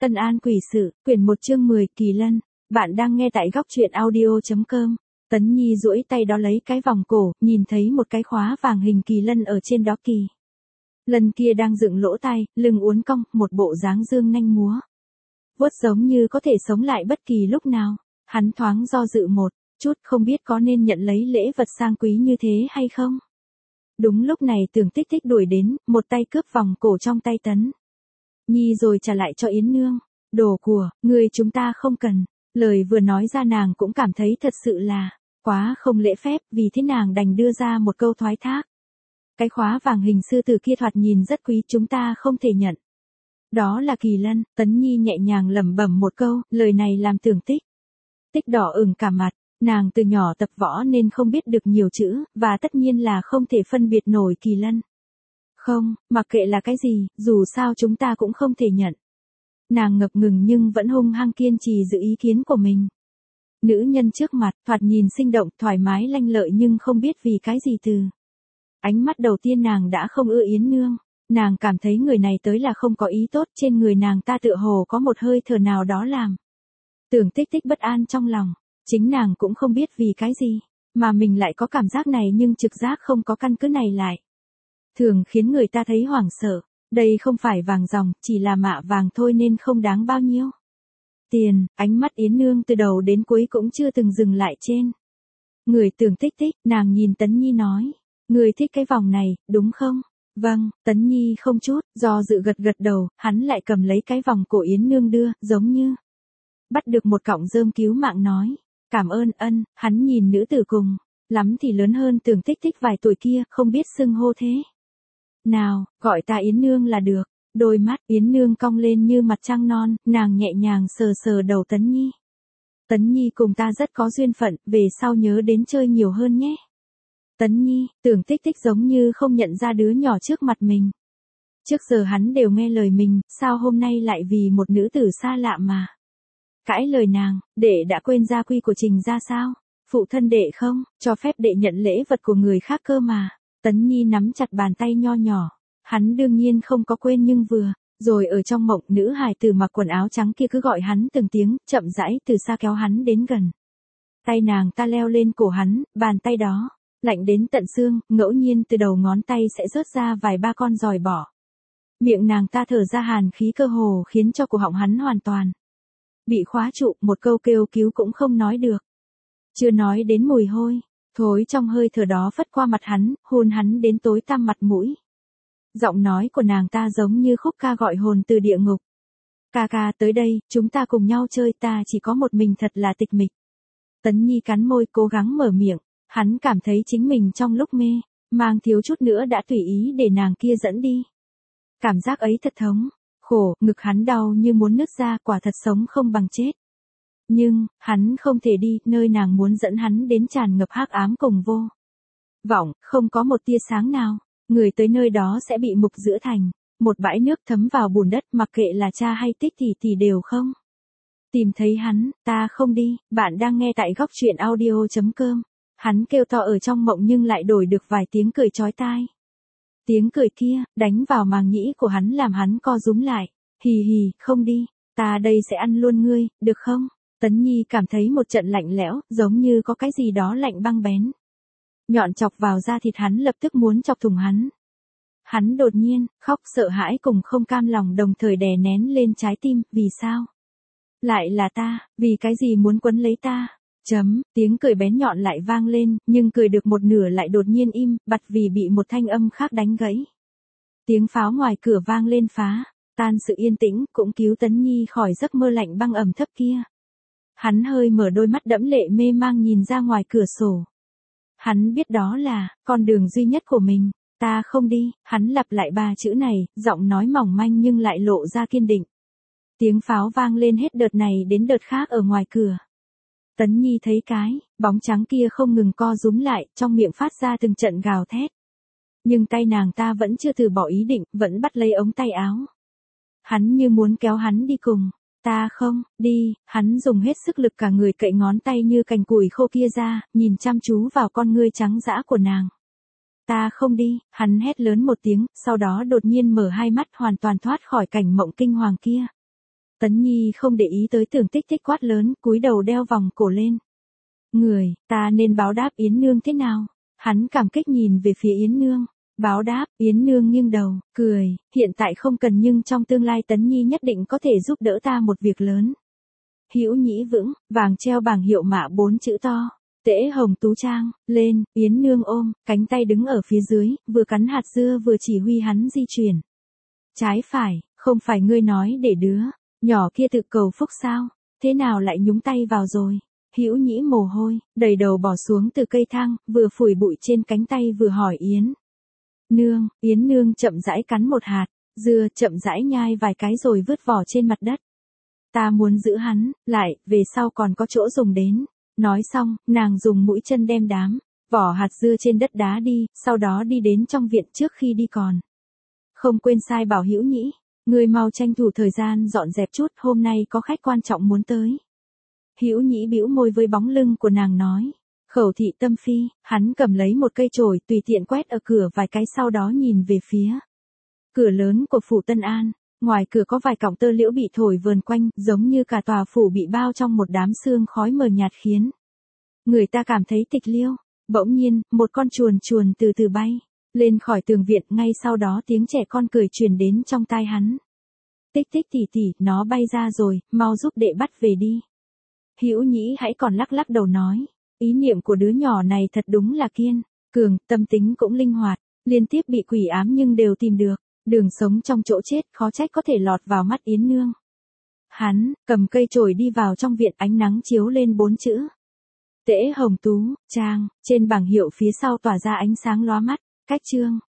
Ân An Quỷ Sự, quyển 1 chương 10, Kỳ Lân. Bạn đang nghe tại góc truyện audio.com. Tấn Nhi duỗi tay đó lấy cái vòng cổ, nhìn thấy một cái khóa vàng hình kỳ lân ở trên đó. Kỳ lân kia đang dựng lỗ tai, lưng uốn cong, một bộ dáng dương nanh múa vuốt giống như có thể sống lại bất kỳ lúc nào. Hắn thoáng do dự một chút, không biết có nên nhận lấy lễ vật sang quý như thế hay không. Đúng lúc này Tưởng Tích Tích đuổi đến, một tay cướp vòng cổ trong tay Tấn Nhi rồi trả lại cho Yến Nương. Đồ của người chúng ta không cần. Lời vừa nói ra nàng cũng cảm thấy thật sự là quá không lễ phép, vì thế nàng đành đưa ra một câu thoái thác. Cái khóa vàng hình sư tử kia thoạt nhìn rất quý, chúng ta không thể nhận. Đó là kỳ lân. Tấn Nhi nhẹ nhàng lẩm bẩm một câu, lời này làm Tưởng Tích Tích đỏ ửng cả mặt. Nàng từ nhỏ tập võ nên không biết được nhiều chữ, và tất nhiên là không thể phân biệt nổi kỳ lân. Không, mặc kệ là cái gì, dù sao chúng ta cũng không thể nhận. Nàng ngập ngừng nhưng vẫn hung hăng kiên trì giữ ý kiến của mình. Nữ nhân trước mặt, thoạt nhìn sinh động, thoải mái lanh lợi, nhưng không biết vì cái gì từ ánh mắt đầu tiên nàng đã không ưa Yến Nương. Nàng cảm thấy người này tới là không có ý tốt, trên người nàng ta tựa hồ có một hơi thở nào đó làm Tưởng Tích Tích bất an trong lòng. Chính nàng cũng không biết vì cái gì mà mình lại có cảm giác này, nhưng trực giác không có căn cứ này lại thường khiến người ta thấy hoảng sợ. Đây không phải vàng ròng, chỉ là mạ vàng thôi nên không đáng bao nhiêu tiền. Ánh mắt Yến Nương từ đầu đến cuối cũng chưa từng dừng lại trên người Tưởng Tích Tích. Nàng nhìn Tấn Nhi nói, người thích cái vòng này, đúng không? Vâng. Tấn Nhi không chút do dự gật gật đầu. Hắn lại cầm lấy cái vòng cổ Yến Nương đưa, giống như bắt được một cọng rơm cứu mạng, nói, cảm ơn ân. Hắn nhìn nữ tử cùng lắm thì lớn hơn Tưởng Tích Tích vài tuổi kia, không biết xưng hô thế nào, gọi ta Yến Nương là được. Đôi mắt Yến Nương cong lên như mặt trăng non, nàng nhẹ nhàng sờ sờ đầu Tấn Nhi. Tấn Nhi cùng ta rất có duyên phận, về sau nhớ đến chơi nhiều hơn nhé. Tấn Nhi. Tưởng Tích Tích giống như không nhận ra đứa nhỏ trước mặt mình. Trước giờ hắn đều nghe lời mình, sao hôm nay lại vì một nữ tử xa lạ mà cãi lời nàng. Đệ đã quên gia quy của Trình ra sao? Phụ thân đệ không cho phép đệ nhận lễ vật của người khác cơ mà. Tấn Nhi nắm chặt bàn tay nho nhỏ. Hắn đương nhiên không có quên, nhưng vừa rồi ở trong mộng, nữ hài tử mặc quần áo trắng kia cứ gọi hắn từng tiếng, chậm rãi từ xa kéo hắn đến gần. Tay nàng ta leo lên cổ hắn, bàn tay đó lạnh đến tận xương, ngẫu nhiên từ đầu ngón tay sẽ rớt ra vài ba con giòi bọ. Miệng nàng ta thở ra hàn khí, cơ hồ khiến cho cổ họng hắn hoàn toàn bị khóa trụ, một câu kêu cứu cũng không nói được. Chưa nói đến mùi hôi thối trong hơi thở đó phất qua mặt hắn, hôn hắn đến tối tăm mặt mũi. Giọng nói của nàng ta giống như khúc ca gọi hồn từ địa ngục. Ca ca tới đây, chúng ta cùng nhau chơi, ta chỉ có một mình thật là tịch mịch. Tấn Nhi cắn môi cố gắng mở miệng. Hắn cảm thấy chính mình trong lúc mê mang thiếu chút nữa đã tùy ý để nàng kia dẫn đi. Cảm giác ấy thật thống khổ, ngực hắn đau như muốn nứt ra, quả thật sống không bằng chết. Nhưng hắn không thể đi, nơi nàng muốn dẫn hắn đến tràn ngập hắc ám cùng vô vọng, không có một tia sáng nào. Người tới nơi đó sẽ bị mục giữa thành một bãi nước thấm vào bùn đất, mặc kệ là cha hay Tích thì đều không tìm thấy hắn. Ta không đi. Bạn đang nghe tại góc truyện audio.com. Hắn kêu to ở trong mộng nhưng lại đổi được vài tiếng cười chói tai. Tiếng cười kia đánh vào màng nhĩ của hắn làm hắn co rúm lại. Hì hì, không đi, ta đây sẽ ăn luôn ngươi, được không? Tấn Nhi cảm thấy một trận lạnh lẽo, giống như có cái gì đó lạnh băng bén nhọn chọc vào da thịt hắn, lập tức muốn chọc thủng hắn. Hắn đột nhiên khóc, sợ hãi cùng không cam lòng đồng thời đè nén lên trái tim. Vì sao lại là ta? Vì cái gì muốn quấn lấy ta? Tiếng cười bén nhọn lại vang lên, nhưng cười được một nửa lại đột nhiên im bặt vì bị một thanh âm khác đánh gãy. Tiếng pháo ngoài cửa vang lên phá tan sự yên tĩnh, cũng cứu Tấn Nhi khỏi giấc mơ lạnh băng ẩm thấp kia. Hắn hơi mở đôi mắt đẫm lệ mê mang nhìn ra ngoài cửa sổ. Hắn biết đó là con đường duy nhất của mình. Ta không đi. Hắn lặp lại ba chữ này, giọng nói mỏng manh nhưng lại lộ ra kiên định. Tiếng pháo vang lên hết đợt này đến đợt khác ở ngoài cửa. Tấn Nhi thấy cái bóng trắng kia không ngừng co rúm lại, trong miệng phát ra từng trận gào thét. Nhưng tay nàng ta vẫn chưa từ bỏ ý định, vẫn bắt lấy ống tay áo. Hắn như muốn kéo hắn đi cùng. Ta không đi. Hắn dùng hết sức lực cả người cậy ngón tay như cành củi khô kia ra, nhìn chăm chú vào con ngươi trắng dã của nàng. Ta không đi. Hắn hét lớn một tiếng, sau đó đột nhiên mở hai mắt, hoàn toàn thoát khỏi cảnh mộng kinh hoàng kia. Tấn Nhi không để ý tới Tưởng Tích Tích quát lớn, cúi đầu đeo vòng cổ lên. Người, ta nên báo đáp Yến Nương thế nào? Hắn cảm kích nhìn về phía Yến Nương. Báo đáp, Yến Nương nghiêng đầu, cười, hiện tại không cần nhưng trong tương lai Tấn Nhi nhất định có thể giúp đỡ ta một việc lớn. Hữu Nhĩ vững, vàng treo bảng hiệu mạ 4 chữ to. Tễ Hồng Tú Trang, lên, Yến Nương ôm, cánh tay đứng ở phía dưới, vừa cắn hạt dưa vừa chỉ huy hắn di chuyển. Trái phải, không phải ngươi nói để đứa nhỏ kia tự cầu phúc sao, thế nào lại nhúng tay vào rồi? Hữu Nhĩ mồ hôi, đầy đầu bỏ xuống từ cây thang, vừa phủi bụi trên cánh tay vừa hỏi Yến Nương. Yến Nương chậm rãi cắn một hạt dưa, chậm rãi nhai vài cái rồi vứt vỏ trên mặt đất. Ta muốn giữ hắn lại, về sau còn có chỗ dùng đến. Nói xong, nàng dùng mũi chân đem đám vỏ hạt dưa trên đất đá đi, sau đó đi đến trong viện trước khi đi còn không quên sai bảo Hữu Nhĩ, ngươi mau tranh thủ thời gian dọn dẹp chút, hôm nay có khách quan trọng muốn tới. Hữu Nhĩ bĩu môi với bóng lưng của nàng nói, khẩu thị tâm phi, hắn cầm lấy một cây chổi tùy tiện quét ở cửa vài cái, sau đó nhìn về phía cửa lớn của phủ Tân An. Ngoài cửa có vài cọng tơ liễu bị thổi vờn quanh, giống như cả tòa phủ bị bao trong một đám sương khói mờ nhạt khiến người ta cảm thấy tịch liêu. Bỗng nhiên, một con chuồn chuồn từ từ bay lên khỏi tường viện, ngay sau đó tiếng trẻ con cười truyền đến trong tai hắn. Tích Tích tỉ tỉ, nó bay ra rồi, mau giúp đệ bắt về đi. Hữu Nhĩ hãy còn lắc lắc đầu nói, ý niệm của đứa nhỏ này thật đúng là kiên cường, tâm tính cũng linh hoạt, liên tiếp bị quỷ ám nhưng đều tìm được đường sống trong chỗ chết, khó trách có thể lọt vào mắt Yến Nương. Hắn cầm cây chổi đi vào trong viện, ánh nắng chiếu lên 4 chữ Tễ Hồng Tú Trang trên bảng hiệu phía sau tỏa ra ánh sáng lóa mắt. Cách chương